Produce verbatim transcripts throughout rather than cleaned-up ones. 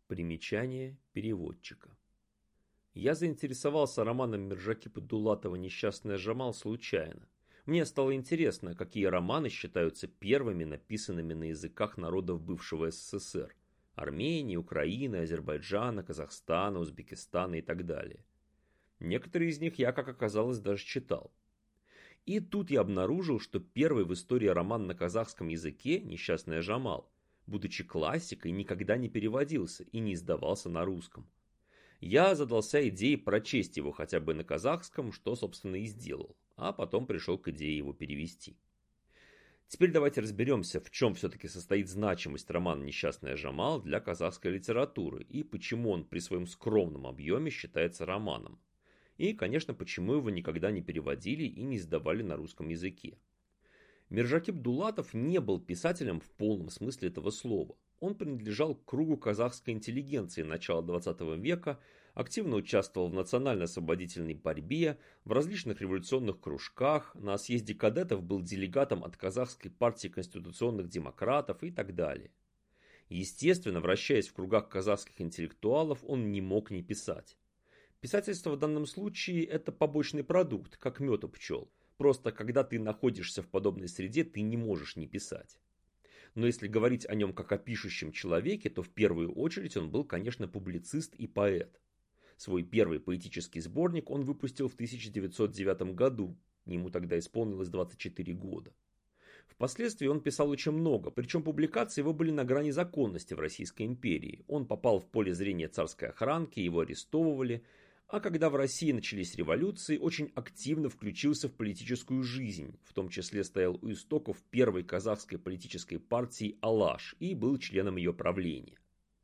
Примечание переводчика. Я заинтересовался романом Миржакипа Дулатова «Несчастная Жамал» случайно. Мне стало интересно, какие романы считаются первыми написанными на языках народов бывшего СССР. Армении, Украины, Азербайджана, Казахстана, Узбекистана и так далее. Некоторые из них я, как оказалось, даже читал. И тут я обнаружил, что первый в истории роман на казахском языке «Несчастная Жамал», будучи классикой, никогда не переводился и не издавался на русском. Я задался идеей прочесть его хотя бы на казахском, что, собственно, и сделал, а потом пришел к идее его перевести. Теперь давайте разберемся, в чем все-таки состоит значимость романа «Несчастная Жамал» для казахской литературы и почему он при своем скромном объеме считается романом. И, конечно, почему его никогда не переводили и не издавали на русском языке. Миржакип Дулатов не был писателем в полном смысле этого слова. Он принадлежал к кругу казахской интеллигенции начала двадцатого века, активно участвовал в национально-освободительной борьбе, в различных революционных кружках, на съезде кадетов был делегатом от Казахской партии конституционных демократов и так далее. Естественно, вращаясь в кругах казахских интеллектуалов, он не мог не писать. Писательство в данном случае это побочный продукт, как мед у пчел. Просто когда ты находишься в подобной среде, ты не можешь не писать. Но если говорить о нем как о пишущем человеке, то в первую очередь он был, конечно, публицист и поэт. Свой первый поэтический сборник он выпустил в тысяча девятьсот девятом году, ему тогда исполнилось двадцать четыре года. Впоследствии он писал очень много, причем публикации его были на грани законности в Российской империи. Он попал в поле зрения царской охранки, его арестовывали, а когда в России начались революции, очень активно включился в политическую жизнь, в том числе стоял у истоков первой казахской политической партии «Алаш» и был членом ее правления.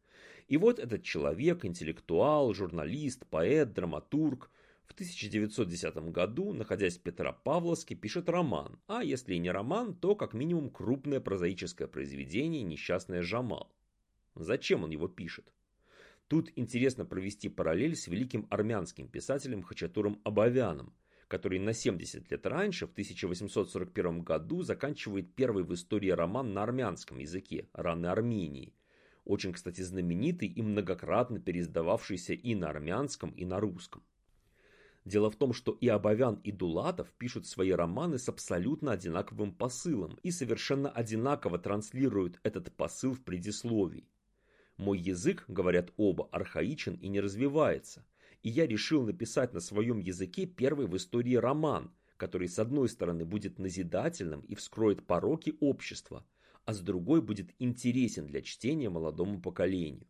И вот этот человек, интеллектуал, журналист, поэт, драматург, в тысяча девятьсот десятом году, находясь в Петропавловске, пишет роман, а если и не роман, то как минимум крупное прозаическое произведение «Несчастная Жамал». Зачем он его пишет? Тут интересно провести параллель с великим армянским писателем Хачатуром Абовяном, который на семьдесят лет раньше, в тысяча восемьсот сорок первом году, заканчивает первый в истории роман на армянском языке «Раны Армении», очень, кстати, знаменитый и многократно переиздававшийся и на армянском, и на русском. Дело в том, что и Абовян, и Дулатов пишут свои романы с абсолютно одинаковым посылом и совершенно одинаково транслируют этот посыл в предисловии. Мой язык, говорят оба, архаичен и не развивается, и я решил написать на своем языке первый в истории роман, который с одной стороны будет назидательным и вскроет пороки общества, а с другой будет интересен для чтения молодому поколению.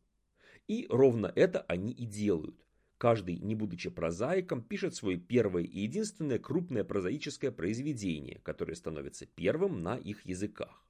И ровно это они и делают. Каждый, не будучи прозаиком, пишет свое первое и единственное крупное прозаическое произведение, которое становится первым на их языках.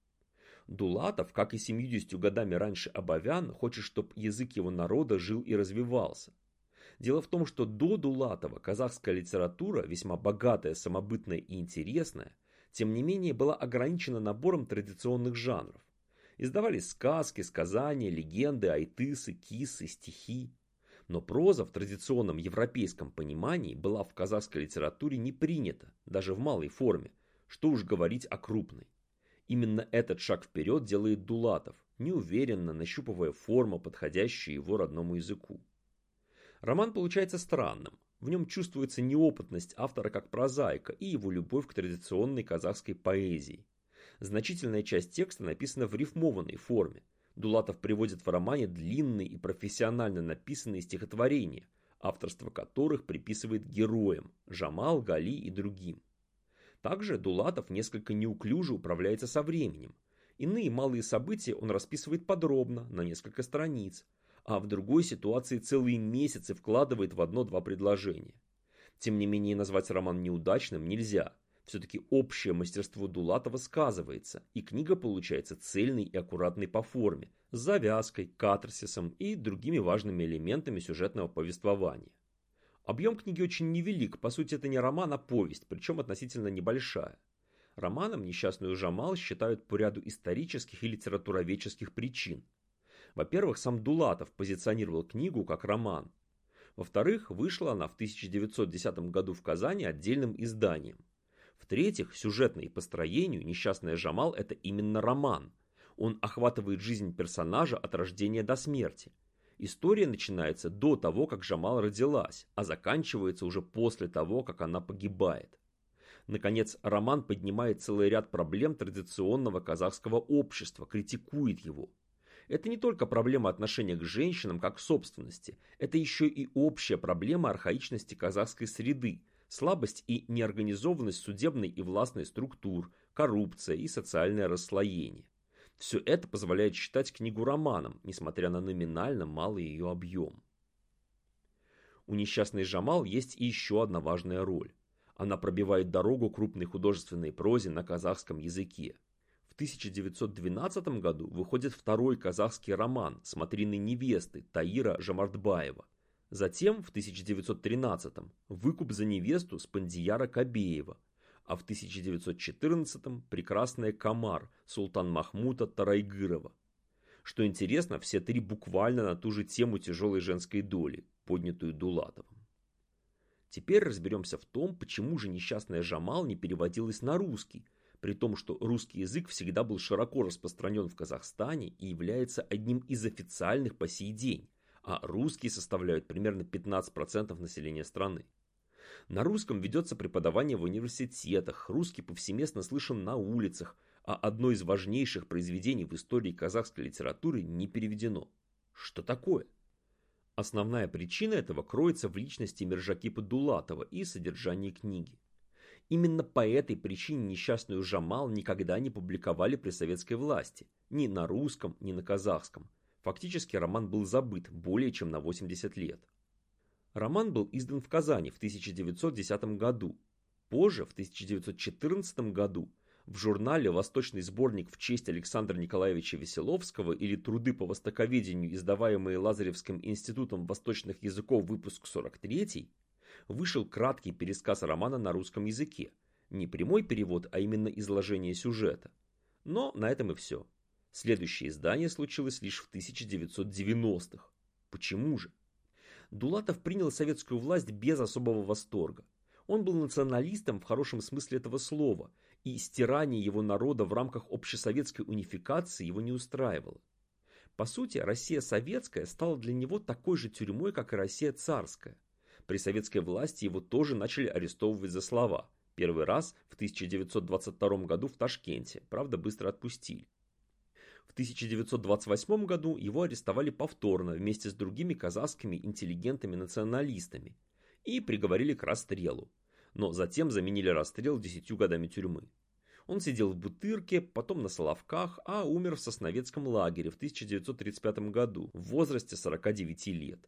Дулатов, как и семьюдесятью годами раньше Абовян, хочет, чтобы язык его народа жил и развивался. Дело в том, что до Дулатова казахская литература, весьма богатая, самобытная и интересная, тем не менее была ограничена набором традиционных жанров. Издавались сказки, сказания, легенды, айтысы, киссы, стихи. Но проза в традиционном европейском понимании была в казахской литературе не принята, даже в малой форме, что уж говорить о крупной. Именно этот шаг вперед делает Дулатов, неуверенно нащупывая форму, подходящую его родному языку. Роман получается странным. В нем чувствуется неопытность автора как прозаика и его любовь к традиционной казахской поэзии. Значительная часть текста написана в рифмованной форме. Дулатов приводит в романе длинные и профессионально написанные стихотворения, авторство которых приписывает героям Жамал, Гали и другим. Также Дулатов несколько неуклюже управляется со временем. Иные малые события он расписывает подробно, на несколько страниц, а в другой ситуации целые месяцы вкладывает в одно-два предложения. Тем не менее, назвать роман неудачным нельзя. Все-таки общее мастерство Дулатова сказывается, и книга получается цельной и аккуратной по форме, с завязкой, катарсисом и другими важными элементами сюжетного повествования. Объем книги очень невелик, по сути это не роман, а повесть, причем относительно небольшая. Романом «Несчастную Жамал» считают по ряду исторических и литературоведческих причин. Во-первых, сам Дулатов позиционировал книгу как роман. Во-вторых, вышла она в тысяча девятьсот десятом году в Казани отдельным изданием. В-третьих, сюжетно и по строению «Несчастная Жамал» — это именно роман. Он охватывает жизнь персонажа от рождения до смерти. История начинается до того, как Жамал родилась, а заканчивается уже после того, как она погибает. Наконец, роман поднимает целый ряд проблем традиционного казахского общества, критикует его. Это не только проблема отношения к женщинам как к собственности, это еще и общая проблема архаичности казахской среды, слабость и неорганизованность судебной и властной структур, коррупция и социальное расслоение. Все это позволяет считать книгу романом, несмотря на номинально малый ее объем. У «Несчастной Жамал» есть и еще одна важная роль. Она пробивает дорогу крупной художественной прозе на казахском языке. В тысяча девятьсот двенадцатом году выходит второй казахский роман «Смотрины невесты» Таира Жамартбаева. Затем в тысяча девятьсот тринадцатом «Выкуп за невесту» Спандияра Кабеева. А в тысяча девятьсот четырнадцатом «Прекрасная Камар» Султан Махмута Тарайгырова. Что интересно, все три буквально на ту же тему тяжелой женской доли, поднятую Дулатовым. Теперь разберемся в том, почему же «Несчастная Жамал» не переводилась на русский, при том, что русский язык всегда был широко распространен в Казахстане и является одним из официальных по сей день, а русские составляют примерно пятнадцать процентов населения страны. На русском ведется преподавание в университетах, русский повсеместно слышен на улицах, а одно из важнейших произведений в истории казахской литературы не переведено. Что такое? Основная причина этого кроется в личности Миржакипа Дулатова и содержании книги. Именно по этой причине «Несчастную Жамал» никогда не публиковали при советской власти, ни на русском, ни на казахском. Фактически роман был забыт более чем на восемьдесят лет. Роман был издан в Казани в тысяча девятьсот десятом году. Позже, в тысяча девятьсот четырнадцатом году, в журнале «Восточный сборник в честь Александра Николаевича Веселовского» или «Труды по востоковедению», издаваемые Лазаревским институтом восточных языков, выпуск сорок третий, вышел краткий пересказ романа на русском языке. Не прямой перевод, а именно изложение сюжета. Но на этом и все. Следующее издание случилось лишь в тысяча девятьсот девяностых. Почему же? Дулатов принял советскую власть без особого восторга. Он был националистом в хорошем смысле этого слова, и стирание его народа в рамках общесоветской унификации его не устраивало. По сути, Россия советская стала для него такой же тюрьмой, как и Россия царская. При советской власти его тоже начали арестовывать за слова. Первый раз в тысяча девятьсот двадцать втором году в Ташкенте, правда, быстро отпустили. В тысяча девятьсот двадцать восьмом году его арестовали повторно вместе с другими казахскими интеллигентами-националистами и приговорили к расстрелу, но затем заменили расстрел десятью годами тюрьмы. Он сидел в Бутырке, потом на Соловках, а умер в Сосновецком лагере в тысяча девятьсот тридцать пятом году в возрасте сорока девяти лет.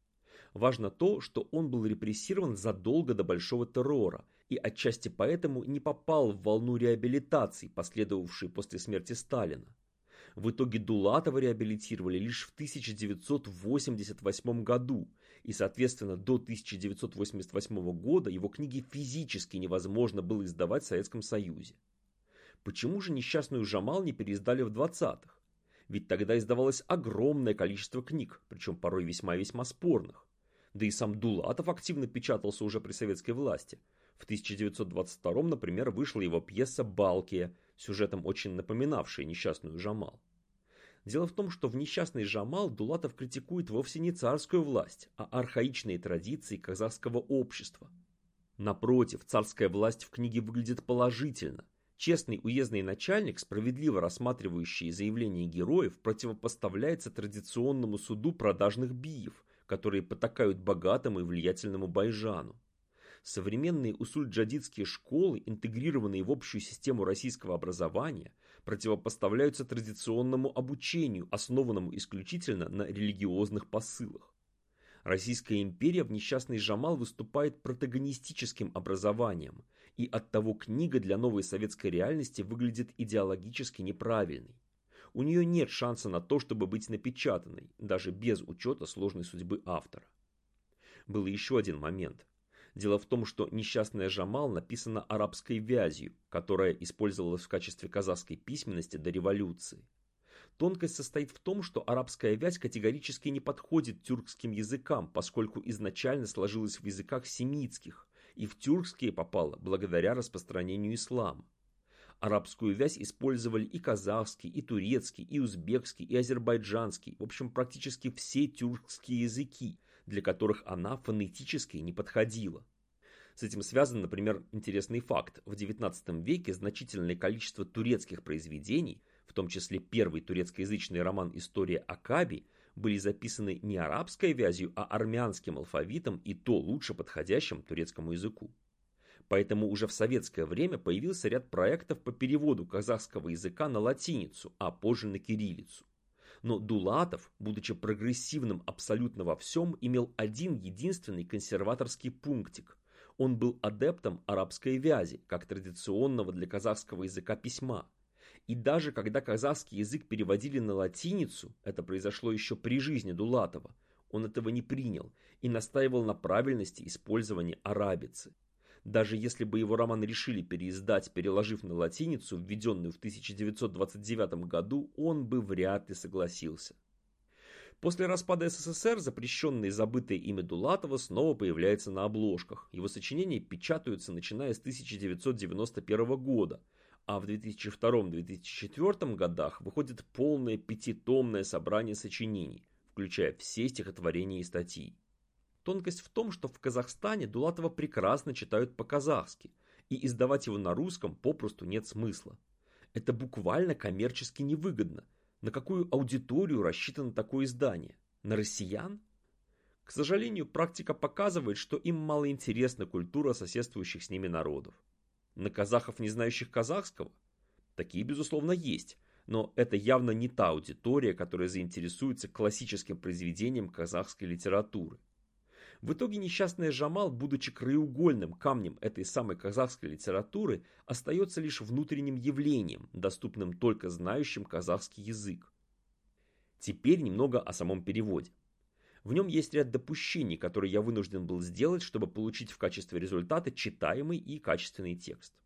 Важно то, что он был репрессирован задолго до Большого террора и отчасти поэтому не попал в волну реабилитации, последовавшей после смерти Сталина. В итоге Дулатова реабилитировали лишь в тысяча девятьсот восемьдесят восьмом году, и, соответственно, до тысяча девятьсот восемьдесят восьмого года его книги физически невозможно было издавать в Советском Союзе. Почему же «Несчастную Жамал» не переиздали в двадцатых? Ведь тогда издавалось огромное количество книг, причем порой весьма-весьма спорных. Да и сам Дулатов активно печатался уже при советской власти. В тысяча девятьсот двадцать втором, например, вышла его пьеса «Балкия», сюжетом очень напоминавшая «Несчастную Жамал». Дело в том, что в «Несчастной Жамал» Дулатов критикует вовсе не царскую власть, а архаичные традиции казахского общества. Напротив, царская власть в книге выглядит положительно. Честный уездный начальник, справедливо рассматривающий заявления героев, противопоставляется традиционному суду продажных биев, которые потакают богатому и влиятельному байжану. Современные усуль-джадидские школы, интегрированные в общую систему российского образования, противопоставляются традиционному обучению, основанному исключительно на религиозных посылах. Российская империя в «Несчастной Жамал» выступает протагонистическим образованием, и оттого книга для новой советской реальности выглядит идеологически неправильной. У нее нет шанса на то, чтобы быть напечатанной, даже без учета сложной судьбы автора. Был еще один момент. Дело в том, что «Несчастная Жамал» написана арабской вязью, которая использовалась в качестве казахской письменности до революции. Тонкость состоит в том, что арабская вязь категорически не подходит тюркским языкам, поскольку изначально сложилась в языках семитских, и в тюркские попала благодаря распространению ислама. Арабскую вязь использовали и казахский, и турецкий, и узбекский, и азербайджанский, в общем, практически все тюркские языки, для которых она фонетически не подходила. С этим связан, например, интересный факт. В девятнадцатом веке значительное количество турецких произведений, в том числе первый турецкоязычный роман «История Акаби», были записаны не арабской вязью, а армянским алфавитом, и то лучше подходящим турецкому языку. Поэтому уже в советское время появился ряд проектов по переводу казахского языка на латиницу, а позже на кириллицу. Но Дулатов, будучи прогрессивным абсолютно во всем, имел один единственный консерваторский пунктик. Он был адептом арабской вязи, как традиционного для казахского языка письма. И даже когда казахский язык переводили на латиницу, это произошло еще при жизни Дулатова, он этого не принял и настаивал на правильности использования арабицы. Даже если бы его роман решили переиздать, переложив на латиницу, введенную в тысяча девятьсот двадцать девятом году, он бы вряд ли согласился. После распада СССР запрещенное и забытое имя Дулатова снова появляется на обложках. Его сочинения печатаются начиная с тысяча девятьсот девяносто первого года, а в две тысячи втором — две тысячи четвёртом годах выходит полное пятитомное собрание сочинений, включая все стихотворения и статьи. Тонкость в том, что в Казахстане Дулатова прекрасно читают по-казахски, и издавать его на русском попросту нет смысла. Это буквально коммерчески невыгодно. На какую аудиторию рассчитано такое издание? На россиян? К сожалению, практика показывает, что им мало интересна культура соседствующих с ними народов. На казахов, не знающих казахского? Такие, безусловно, есть, но это явно не та аудитория, которая заинтересуется классическим произведением казахской литературы. В итоге несчастная Жамал, будучи краеугольным камнем этой самой казахской литературы, остается лишь внутренним явлением, доступным только знающим казахский язык. Теперь немного о самом переводе. В нем есть ряд допущений, которые я вынужден был сделать, чтобы получить в качестве результата читаемый и качественный текст.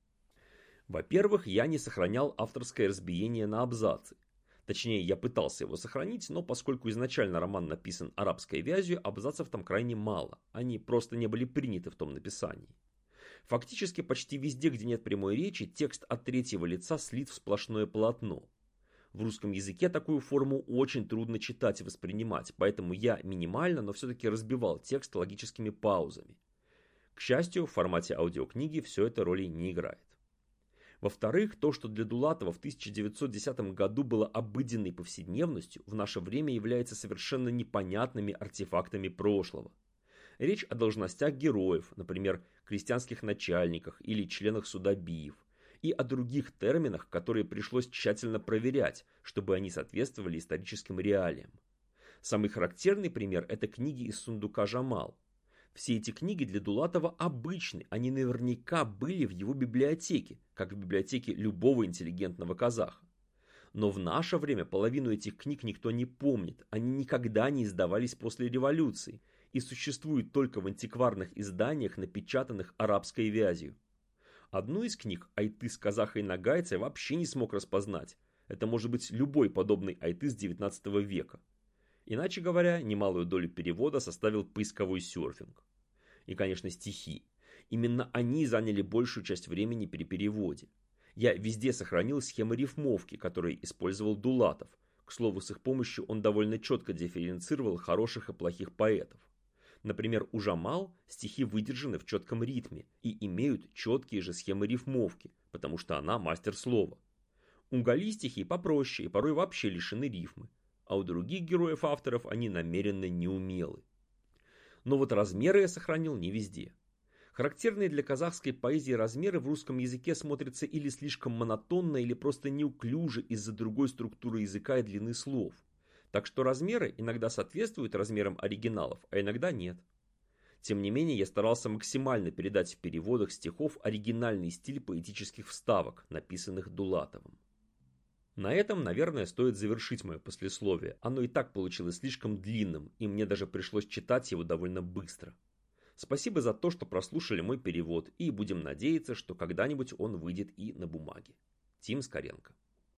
Во-первых, я не сохранял авторское разбиение на абзацы. Точнее, я пытался его сохранить, но поскольку изначально роман написан арабской вязью, абзацев там крайне мало. Они просто не были приняты в том написании. Фактически почти везде, где нет прямой речи, текст от третьего лица слит в сплошное полотно. В русском языке такую форму очень трудно читать и воспринимать, поэтому я минимально, но все-таки разбивал текст логическими паузами. К счастью, в формате аудиокниги все это роли не играет. Во-вторых, то, что для Дулатова в тысяча девятьсот десятом году было обыденной повседневностью, в наше время является совершенно непонятными артефактами прошлого. Речь о должностях героев, например, крестьянских начальниках или членах судобиев, и о других терминах, которые пришлось тщательно проверять, чтобы они соответствовали историческим реалиям. Самый характерный пример – это книги из сундука Жамал. Все эти книги для Дулатова обычны, они наверняка были в его библиотеке, как в библиотеке любого интеллигентного казаха. Но в наше время половину этих книг никто не помнит, они никогда не издавались после революции и существуют только в антикварных изданиях, напечатанных арабской вязью. Одну из книг Айтыс казаха и нагайца вообще не смог распознать. Это может быть любой подобный Айтыс девятнадцатого века. Иначе говоря, немалую долю перевода составил поисковой серфинг. И, конечно, стихи. Именно они заняли большую часть времени при переводе. Я везде сохранил схемы рифмовки, которые использовал Дулатов. К слову, с их помощью он довольно четко дифференцировал хороших и плохих поэтов. Например, у Жамал стихи выдержаны в четком ритме и имеют четкие же схемы рифмовки, потому что она мастер слова. У Гали стихи попроще и порой вообще лишены рифмы, а у других героев-авторов они намеренно неумелы. Но вот размеры я сохранил не везде. Характерные для казахской поэзии размеры в русском языке смотрятся или слишком монотонно, или просто неуклюже из-за другой структуры языка и длины слов. Так что размеры иногда соответствуют размерам оригиналов, а иногда нет. Тем не менее, я старался максимально передать в переводах стихов оригинальный стиль поэтических вставок, написанных Дулатовым. На этом, наверное, стоит завершить мое послесловие. Оно и так получилось слишком длинным, и мне даже пришлось читать его довольно быстро. Спасибо за то, что прослушали мой перевод, и будем надеяться, что когда-нибудь он выйдет и на бумаге. Тим Скоренко.